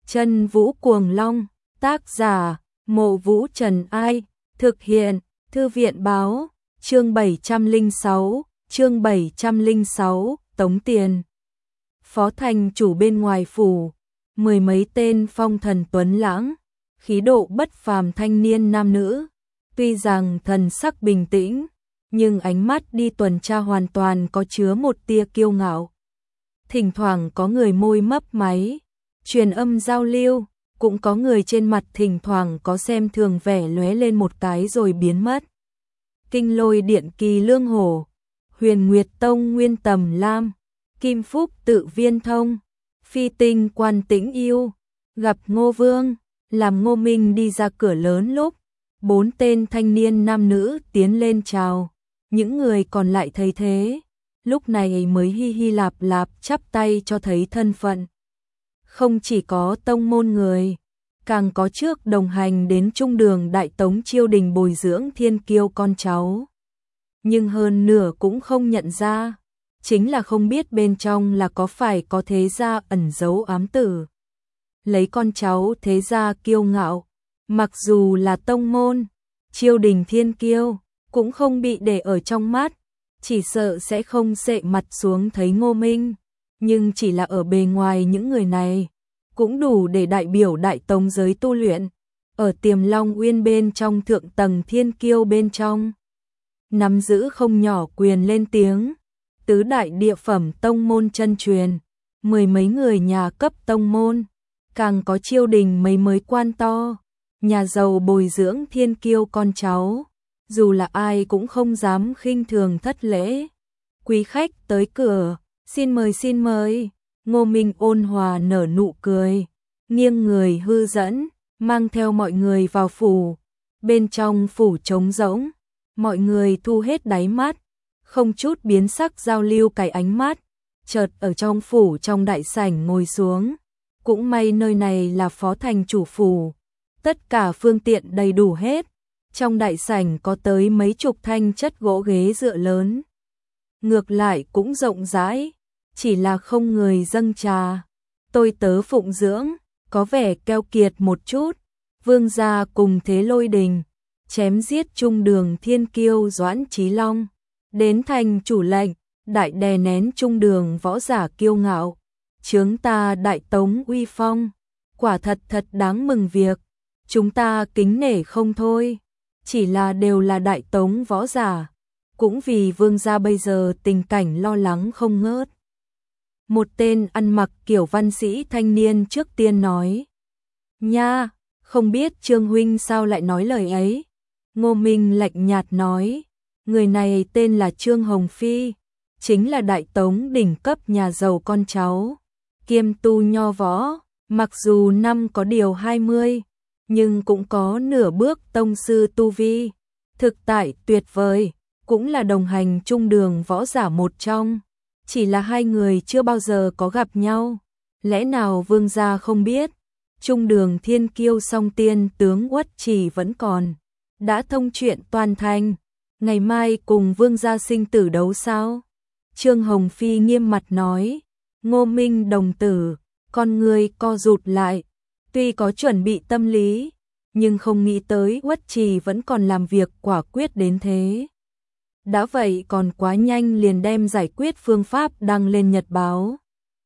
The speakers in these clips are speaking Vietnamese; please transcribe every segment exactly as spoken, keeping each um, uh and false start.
Chân Vũ Cuồng Long, tác giả, Mộ Vũ Trần Ai, thực hiện, Thư viện Báo, chương bảy trăm lẻ sáu, chương bảy trăm lẻ sáu, tống tiền. Phó thành chủ bên ngoài phủ, mười mấy tên phong thần tuấn lãng, khí độ bất phàm thanh niên nam nữ, tuy rằng thần sắc bình tĩnh, nhưng ánh mắt đi tuần tra hoàn toàn có chứa một tia kiêu ngạo. Thỉnh thoảng có người môi mấp máy, truyền âm giao lưu, cũng có người trên mặt thỉnh thoảng có xem thường vẻ lóe lên một cái rồi biến mất. Kinh Lôi Điện Kỳ Lương Hổ, Huyền Nguyệt Tông Nguyên Tầm Lam, Kim Phúc Tự Viên Thông, Phi Tinh Quan Tĩnh Yêu, gặp Ngô Vương, làm Ngô Minh đi ra cửa lớn lúc bốn tên thanh niên nam nữ tiến lên chào, những người còn lại thấy thế, lúc này mới hi hi lạp lạp chắp tay cho thấy thân phận. Không chỉ có tông môn người, càng có trước đồng hành đến trung đường Đại Tống triều đình bồi dưỡng thiên kiêu con cháu. Nhưng hơn nửa cũng không nhận ra, chính là không biết bên trong là có phải có thế gia ẩn giấu ám tử. Lấy con cháu thế gia kiêu ngạo, mặc dù là tông môn, triều đình thiên kiêu, cũng không bị để ở trong mắt, chỉ sợ sẽ không xệ mặt xuống thấy Ngô Minh. Nhưng chỉ là ở bề ngoài những người này, cũng đủ để đại biểu Đại Tống giới tu luyện, ở Tiềm Long Uyên bên trong thượng tầng thiên kiêu bên trong. Nắm giữ không nhỏ quyền lên tiếng, tứ đại địa phẩm tông môn chân truyền, mười mấy người nhà cấp tông môn, càng có triều đình mấy mới quan to, nhà giàu bồi dưỡng thiên kiêu con cháu, dù là ai cũng không dám khinh thường thất lễ. Quý khách tới cửa, xin mời xin mời. Ngô Minh ôn hòa nở nụ cười, nghiêng người hư dẫn, mang theo mọi người vào phủ. Bên trong phủ trống rỗng, mọi người thu hết đáy mắt, không chút biến sắc giao lưu cái ánh mắt, chợt ở trong phủ trong đại sảnh ngồi xuống. Cũng may nơi này là phó thành chủ phủ, tất cả phương tiện đầy đủ hết. Trong đại sảnh có tới mấy chục thanh chất gỗ ghế dựa lớn. Ngược lại cũng rộng rãi, chỉ là không người dâng trà. Tôi tớ phụng dưỡng, có vẻ keo kiệt một chút. Vương gia cùng thế lôi đình, chém giết trung đường thiên kiêu Doãn Chí Long. Đến thành chủ lệnh, đại đè nén trung đường võ giả kiêu ngạo. Chướng ta Đại Tống uy phong, quả thật thật đáng mừng việc. Chúng ta kính nể không thôi, chỉ là đều là Đại Tống võ giả, cũng vì vương gia bây giờ tình cảnh lo lắng không ngớt. Một tên ăn mặc kiểu văn sĩ thanh niên trước tiên nói. Nha, không biết Trương huynh sao lại nói lời ấy. Ngô Minh lạnh nhạt nói, người này tên là Trương Hồng Phi, chính là Đại Tống đỉnh cấp nhà giàu con cháu, kiêm tu nho võ, mặc dù năm có điều hai mươi, nhưng cũng có nửa bước tông sư tu vi, thực tại tuyệt vời, cũng là đồng hành trung đường võ giả một trong. Chỉ là hai người chưa bao giờ có gặp nhau, lẽ nào vương gia không biết, trung đường thiên kiêu song tiên tướng Uất Trì vẫn còn, đã thông chuyện toàn thành, ngày mai cùng vương gia sinh tử đấu sao? Trương Hồng Phi nghiêm mặt nói. Ngô Minh đồng tử, con người co rụt lại, tuy có chuẩn bị tâm lý, nhưng không nghĩ tới Uất Trì vẫn còn làm việc quả quyết đến thế. Đã vậy còn quá nhanh liền đem giải quyết phương pháp đăng lên nhật báo.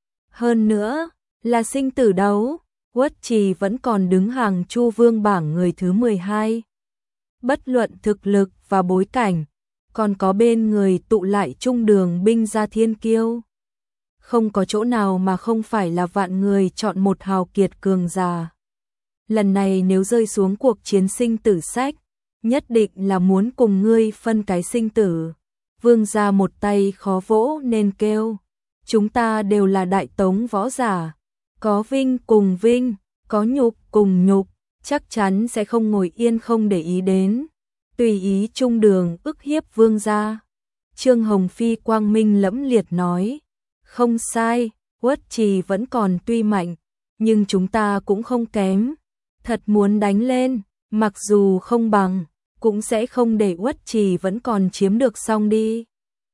Hơn nữa, là sinh tử đấu, Uất Trì vẫn còn đứng hàng Chu Vương bảng người thứ mười hai. Bất luận thực lực và bối cảnh, còn có bên người tụ lại trung đường binh gia thiên kiêu. Không có chỗ nào mà không phải là vạn người chọn một hào kiệt cường giả. Lần này nếu rơi xuống cuộc chiến sinh tử sách, nhất định là muốn cùng ngươi phân cái sinh tử. Vương gia một tay khó vỗ nên kêu, chúng ta đều là Đại Tống võ giả, có vinh cùng vinh, có nhục cùng nhục, chắc chắn sẽ không ngồi yên không để ý đến, tùy ý trung đường ức hiếp vương gia. Trương Hồng Phi quang minh lẫm liệt nói, không sai, Uất Trì vẫn còn tuy mạnh, nhưng chúng ta cũng không kém, thật muốn đánh lên, mặc dù không bằng, cũng sẽ không để Uất Trì vẫn còn chiếm được xong đi.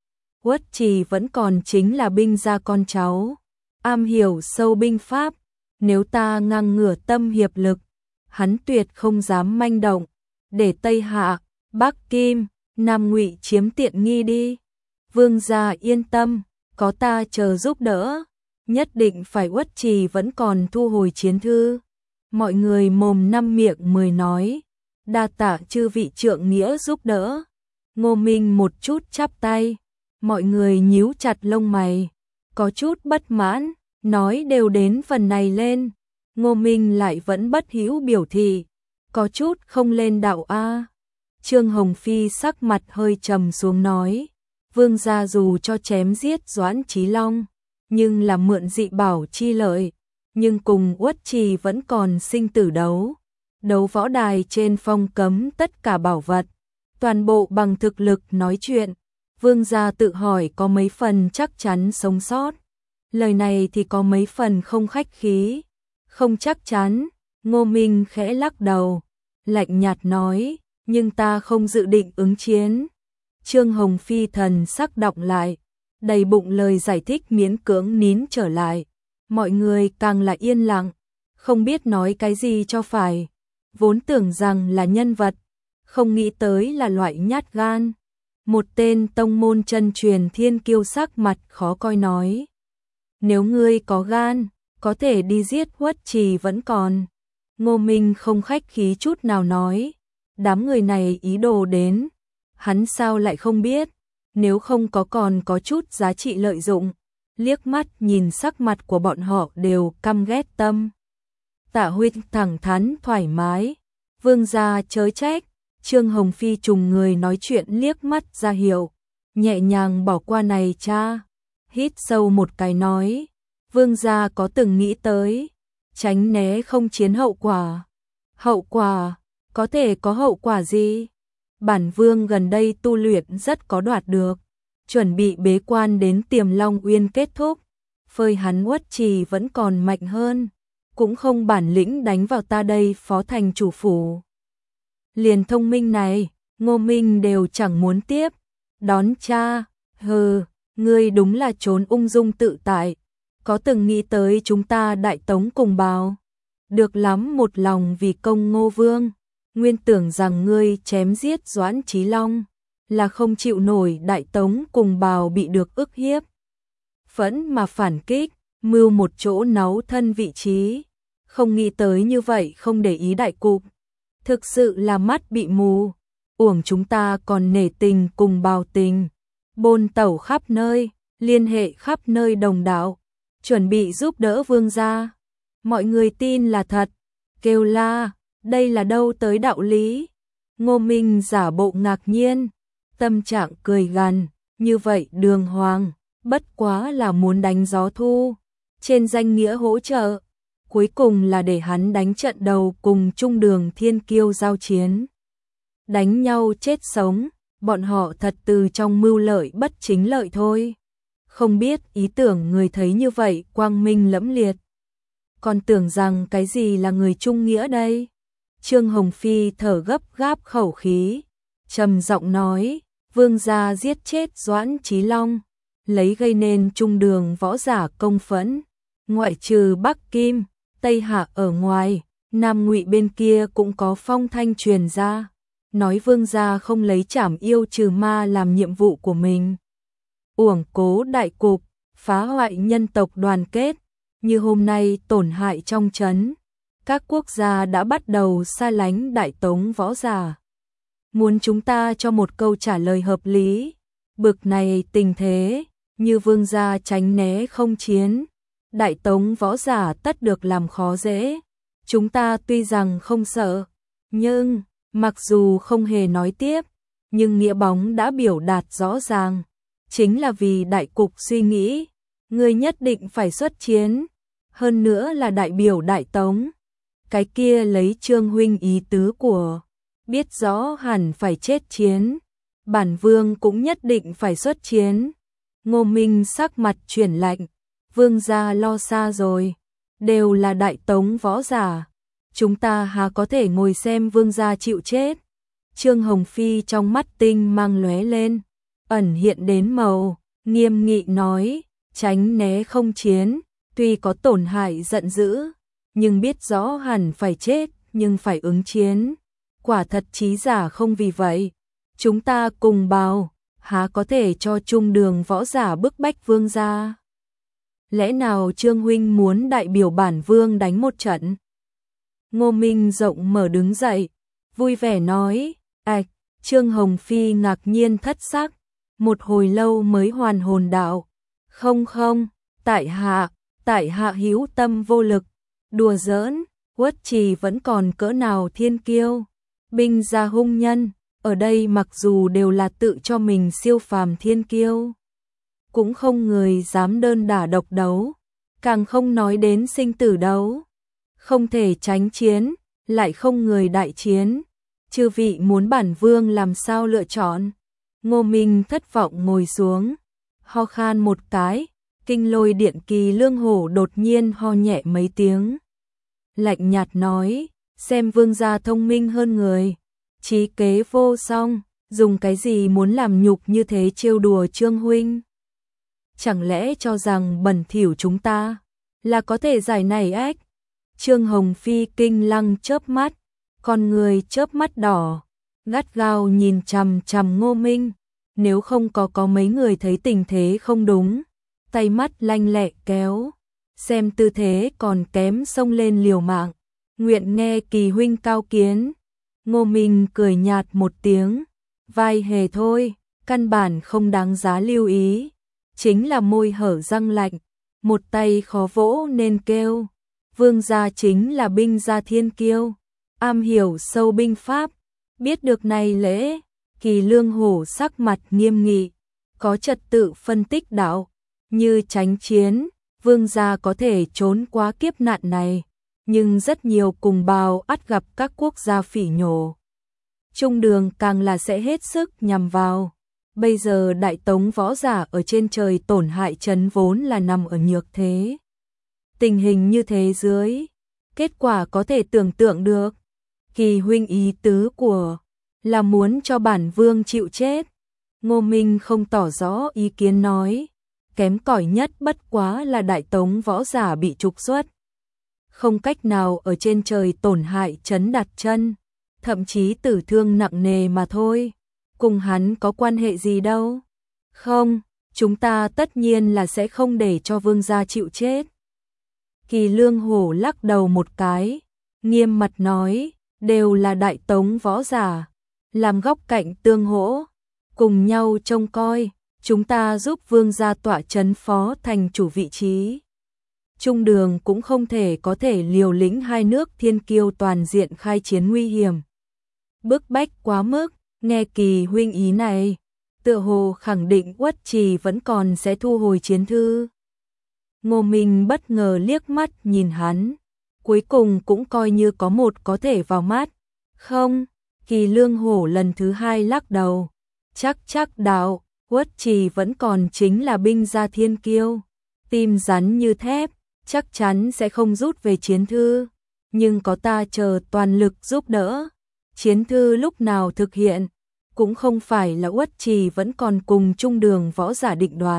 Uất Trì vẫn còn chính là binh gia con cháu, am hiểu sâu binh pháp, nếu ta ngang ngửa tâm hiệp lực, hắn tuyệt không dám manh động, để Tây Hạ, Bắc Kim, Nam Ngụy chiếm tiện nghi đi. Vương gia yên tâm, có ta chờ giúp đỡ, nhất định phải Uất Trì vẫn còn thu hồi chiến thư. Mọi người mồm năm miệng mười nói, đa tạ chư vị trượng nghĩa giúp đỡ. Ngô Minh một chút chắp tay, mọi người nhíu chặt lông mày, có chút bất mãn, nói đều đến phần này lên. Ngô Minh lại vẫn bất hữu biểu thị, có chút không lên đạo a. Trương Hồng Phi sắc mặt hơi trầm xuống nói, vương gia dù cho chém giết Doãn Chí Long, nhưng là mượn dị bảo chi lợi, nhưng cùng Uất Trì vẫn còn sinh tử đấu. Đấu võ đài trên phong cấm tất cả bảo vật, toàn bộ bằng thực lực nói chuyện. Vương gia tự hỏi có mấy phần chắc chắn sống sót. Lời này thì có mấy phần không khách khí, không chắc chắn. Ngô Minh khẽ lắc đầu, lạnh nhạt nói, nhưng ta không dự định ứng chiến. Trương Hồng Phi thần sắc đọng lại, đầy bụng lời giải thích miễn cưỡng nín trở lại. Mọi người càng là yên lặng, không biết nói cái gì cho phải. Vốn tưởng rằng là nhân vật, không nghĩ tới là loại nhát gan. Một tên tông môn chân truyền thiên kiêu sắc mặt khó coi nói, nếu ngươi có gan, có thể đi giết Uất Trì vẫn còn. Ngô Minh không khách khí chút nào nói, đám người này ý đồ đến, hắn sao lại không biết, nếu không có còn có chút giá trị lợi dụng. Liếc mắt nhìn sắc mặt của bọn họ đều căm ghét tâm. Tạ huynh thẳng thắn thoải mái, vương gia chớ trách. Trương Hồng Phi trùng người nói chuyện liếc mắt ra hiệu, nhẹ nhàng bỏ qua này cha. Hít sâu một cái nói, vương gia có từng nghĩ tới, tránh né không chiến hậu quả. Hậu quả, có thể có hậu quả gì? Bản vương gần đây tu luyện rất có đoạt được, chuẩn bị bế quan đến Tiềm Long Uyên kết thúc. Phơi hắn Uất Trì vẫn còn mạnh hơn, cũng không bản lĩnh đánh vào ta đây phó thành chủ phủ. Liền thông minh này, Ngô Minh đều chẳng muốn tiếp. Đón cha, hừ, ngươi đúng là trốn ung dung tự tại. Có từng nghĩ tới chúng ta Đại Tống cùng bào? Được lắm, một lòng vì công Ngô Vương. Nguyên tưởng rằng ngươi chém giết Doãn Chí Long là không chịu nổi Đại Tống cùng bào bị được ức hiếp. Phẫn mà phản kích, mưu một chỗ náu thân vị trí. Không nghĩ tới như vậy, không để ý đại cục. Thực sự là mắt bị mù, uổng chúng ta còn nể tình cùng bào tình. Bôn tẩu khắp nơi, liên hệ khắp nơi đồng đạo, chuẩn bị giúp đỡ vương gia. Mọi người tin là thật, kêu la, đây là đâu tới đạo lý. Ngô Minh giả bộ ngạc nhiên, tâm trạng cười gằn, như vậy đường hoàng, bất quá là muốn đánh gió thu, trên danh nghĩa hỗ trợ. Cuối cùng là để hắn đánh trận đầu cùng Trung Đường Thiên Kiêu giao chiến. Đánh nhau chết sống, bọn họ thật từ trong mưu lợi bất chính lợi thôi. Không biết ý tưởng người thấy như vậy quang minh lẫm liệt. Còn tưởng rằng cái gì là người trung nghĩa đây? Trương Hồng Phi thở gấp gáp khẩu khí, trầm giọng nói, vương gia giết chết Doãn Chí Long, lấy gây nên Trung Đường võ giả công phẫn, ngoại trừ Bắc Kim, Tây Hạ ở ngoài, Nam Ngụy bên kia cũng có phong thanh truyền ra, nói vương gia không lấy trảm yêu trừ ma làm nhiệm vụ của mình. Uổng cố đại cục, phá hoại nhân tộc đoàn kết, như hôm nay tổn hại trong trấn. Các quốc gia đã bắt đầu xa lánh Đại Tống võ giả. Muốn chúng ta cho một câu trả lời hợp lý. Bực này tình thế, như vương gia tránh né không chiến, Đại Tống võ giả tất được làm khó dễ. Chúng ta tuy rằng không sợ, nhưng, mặc dù không hề nói tiếp, nhưng nghĩa bóng đã biểu đạt rõ ràng. Chính là vì đại cục suy nghĩ, người nhất định phải xuất chiến, hơn nữa là đại biểu Đại Tống. Cái kia lấy Trương huynh ý tứ của, biết rõ hẳn phải chết chiến, bản vương cũng nhất định phải xuất chiến. Ngô Minh sắc mặt chuyển lạnh, vương gia lo xa rồi, đều là Đại Tống võ giả, chúng ta há có thể ngồi xem vương gia chịu chết. Trương Hồng Phi trong mắt tinh mang lóe lên, ẩn hiện đến màu, nghiêm nghị nói, tránh né không chiến, tuy có tổn hại giận dữ, nhưng biết rõ hẳn phải chết, nhưng phải ứng chiến. Quả thật trí giả không vì vậy. Chúng ta cùng bào, há có thể cho trung đường võ giả bức bách vương gia? Lẽ nào Trương huynh muốn đại biểu bản vương đánh một trận? Ngô Minh rộng mở đứng dậy, vui vẻ nói, ạch, Trương Hồng Phi ngạc nhiên thất sắc, một hồi lâu mới hoàn hồn đạo. Không không, tại hạ, tại hạ hữu tâm vô lực, đùa giỡn, Uất Trì vẫn còn cỡ nào thiên kiêu. Binh gia hung nhân, ở đây mặc dù đều là tự cho mình siêu phàm thiên kiêu, cũng không người dám đơn đả độc đấu, càng không nói đến sinh tử đấu. Không thể tránh chiến, lại không người đại chiến. Chư vị muốn bản vương làm sao lựa chọn? Ngô Minh thất vọng ngồi xuống, ho khan một cái, Kinh Lôi Điện Kỳ Lương Hổ đột nhiên ho nhẹ mấy tiếng. Lạnh nhạt nói, xem vương gia thông minh hơn người, trí kế vô song, dùng cái gì muốn làm nhục như thế trêu đùa Trương huynh? Chẳng lẽ cho rằng bẩn thỉu chúng ta là có thể giải này ếch? Trương Hồng Phi kinh lăng chớp mắt, con người chớp mắt đỏ, gắt gao nhìn chằm chằm Ngô Minh, nếu không có có mấy người thấy tình thế không đúng, tay mắt lanh lẹ kéo, xem tư thế còn kém xông lên liều mạng, nguyện nghe Kỳ huynh cao kiến. Ngô Minh cười nhạt một tiếng, vai hề thôi, căn bản không đáng giá lưu ý, chính là môi hở răng lạnh, một tay khó vỗ nên kêu. Vương gia chính là binh gia thiên kiêu, am hiểu sâu binh pháp, biết được này lễ. Kỳ Lương Hổ sắc mặt nghiêm nghị, có trật tự phân tích đạo, như tránh chiến, vương gia có thể trốn qua kiếp nạn này, nhưng rất nhiều cùng bào ắt gặp các quốc gia phỉ nhổ. Trung đường càng là sẽ hết sức nhằm vào. Bây giờ đại tống võ giả ở trên trời tổn hại trấn vốn là nằm ở nhược thế. Tình hình như thế dưới, kết quả có thể tưởng tượng được. Kỳ huynh ý tứ của là muốn cho bản vương chịu chết. Ngô Minh không tỏ rõ ý kiến nói, kém cỏi nhất bất quá là đại tống võ giả bị trục xuất, không cách nào ở trên trời tổn hại trấn đặt chân, thậm chí tử thương nặng nề mà thôi, cùng hắn có quan hệ gì đâu. Không, chúng ta tất nhiên là sẽ không để cho vương gia chịu chết. Kỳ Lương Hổ lắc đầu một cái, nghiêm mặt nói, đều là đại tống võ giả, làm góc cạnh tương hỗ, cùng nhau trông coi, chúng ta giúp vương gia tọa trấn phó thành chủ vị trí. Trung đường cũng không thể có thể liều lĩnh hai nước thiên kiêu toàn diện khai chiến nguy hiểm. Bức bách quá mức, nghe Kỳ huynh ý này, tựa hồ khẳng định Uất Trì vẫn còn sẽ thu hồi chiến thư. Ngô Minh bất ngờ liếc mắt nhìn hắn, cuối cùng cũng coi như có một có thể vào mắt. Không, Kỳ Lương Hổ lần thứ hai lắc đầu, chắc chắc đạo, Uất Trì vẫn còn chính là binh gia thiên kiêu, tim rắn như thép, chắc chắn sẽ không rút về chiến thư, nhưng có ta chờ toàn lực giúp đỡ. Chiến thư lúc nào thực hiện, cũng không phải là Uất Trì vẫn còn cùng trung đường võ giả định đoạt.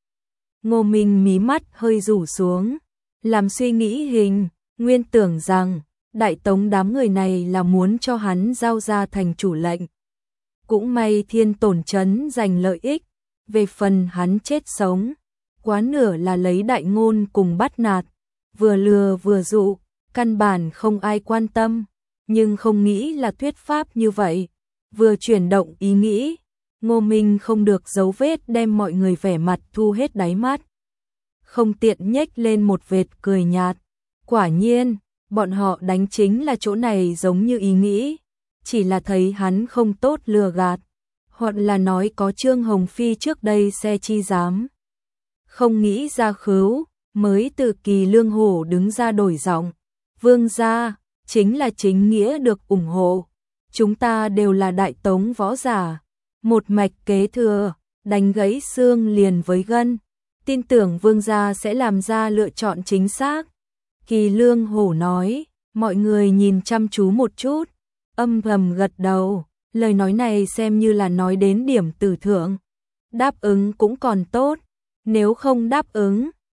Ngô Minh mí mắt hơi rủ xuống, làm suy nghĩ hình, nguyên tưởng rằng đại tống đám người này là muốn cho hắn giao ra thành chủ lệnh. Cũng may thiên tổn trấn giành lợi ích, về phần hắn chết sống, quá nửa là lấy đại ngôn cùng bắt nạt, vừa lừa vừa dụ, căn bản không ai quan tâm, nhưng không nghĩ là thuyết pháp như vậy. Vừa chuyển động ý nghĩ, Ngô Minh không được giấu vết đem mọi người vẻ mặt thu hết đáy mắt. Không tiện nhếch lên một vệt cười nhạt, quả nhiên, bọn họ đánh chính là chỗ này giống như ý nghĩ, chỉ là thấy hắn không tốt lừa gạt, hoặc là nói có Trương Hồng Phi trước đây xe chi dám. Không nghĩ ra khứu, mới từ Kỳ Lương Hổ đứng ra đổi giọng, vương gia, chính là chính nghĩa được ủng hộ, chúng ta đều là đại tống võ giả, một mạch kế thừa, đánh gãy xương liền với gân, tin tưởng vương gia sẽ làm ra lựa chọn chính xác. Kỳ Lương Hổ nói, mọi người nhìn chăm chú một chút, âm thầm gật đầu, lời nói này xem như là nói đến điểm tử thượng. Đáp ứng cũng còn tốt, nếu không đáp ứng,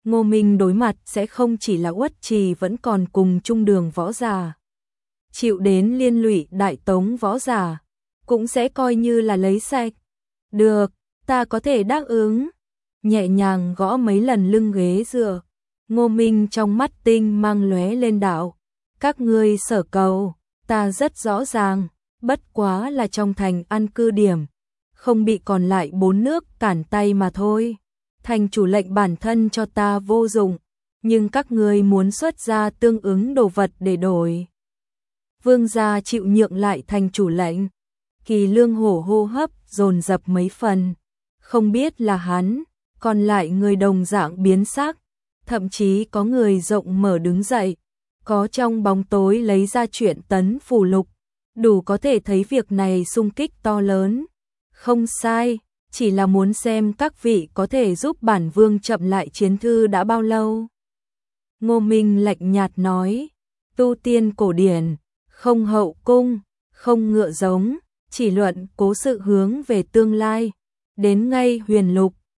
Ngô Minh đối mặt sẽ không chỉ là Uất Trì vẫn còn cùng chung đường võ giả. Chịu đến liên lụy Đại Tống võ giả, cũng sẽ coi như là lấy sạch. Được, ta có thể đáp ứng. Nhẹ nhàng gõ mấy lần lưng ghế dựa. Ngô Minh trong mắt tinh mang lóe lên đạo. Các ngươi sở cầu, ta rất rõ ràng, bất quá là trong thành ăn cư điểm, không bị còn lại bốn nước cản tay mà thôi. Thành chủ lệnh bản thân cho ta vô dụng, nhưng các ngươi muốn xuất ra tương ứng đồ vật để đổi. Vương gia chịu nhượng lại thành chủ lệnh. Kỳ Lương Hổ hô hấp dồn dập mấy phần, không biết là hắn, còn lại người đồng dạng biến sắc, thậm chí có người rộng mở đứng dậy, có trong bóng tối lấy ra chuyện tấn phù lục, đủ có thể thấy việc này xung kích to lớn. Không sai, chỉ là muốn xem các vị có thể giúp bản vương chậm lại chiến thư đã bao lâu. Ngô Minh lạnh nhạt nói, tu tiên cổ điển, không hậu cung, không ngựa giống, chỉ luận cố sự hướng về tương lai. Đến ngay huyền lục,